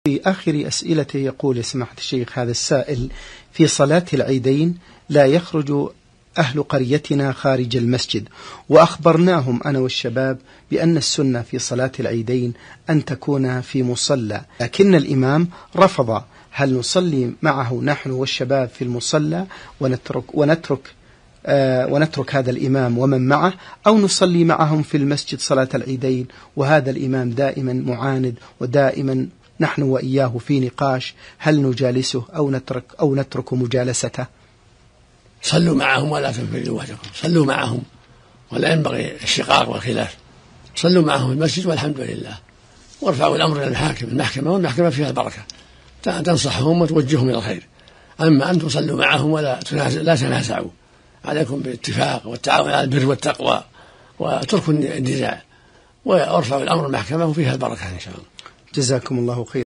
في آخر أسئلته يقول يا سماحة الشيخ هذا السائل: في صلاة العيدين لا يخرج أهل قريتنا خارج المسجد، وأخبرناهم أنا والشباب بأن السنة في صلاة العيدين أن تكون في مصلى، لكن الإمام رفض. هل نصلي معه نحن والشباب في المصلى ونترك هذا الإمام ومن معه، أو نصلي معهم في المسجد صلاة العيدين وهذا الإمام دائما معاند ودائما نحن وإياه في نقاش، هل نجالسه أو نترك مجالسته؟ صلوا معهم ولا تنفردوا وحدكم، صلوا معهم ولا ينبغي الشقاق والخلاف، صلوا معهم في المسجد والحمد لله، وارفعوا الأمر إلى الحاكم المحكمة، والمحكمة فيها البركة تنصحهم وتوجههم إلى الخير. أما أنتم صلوا معهم لا تنازعوا، عليكم بالاتفاق والتعاون على البر والتقوى وتركوا النزاع، وارفعوا الأمر المحكمة وفيها البركة إن شاء الله. جزاكم الله خير.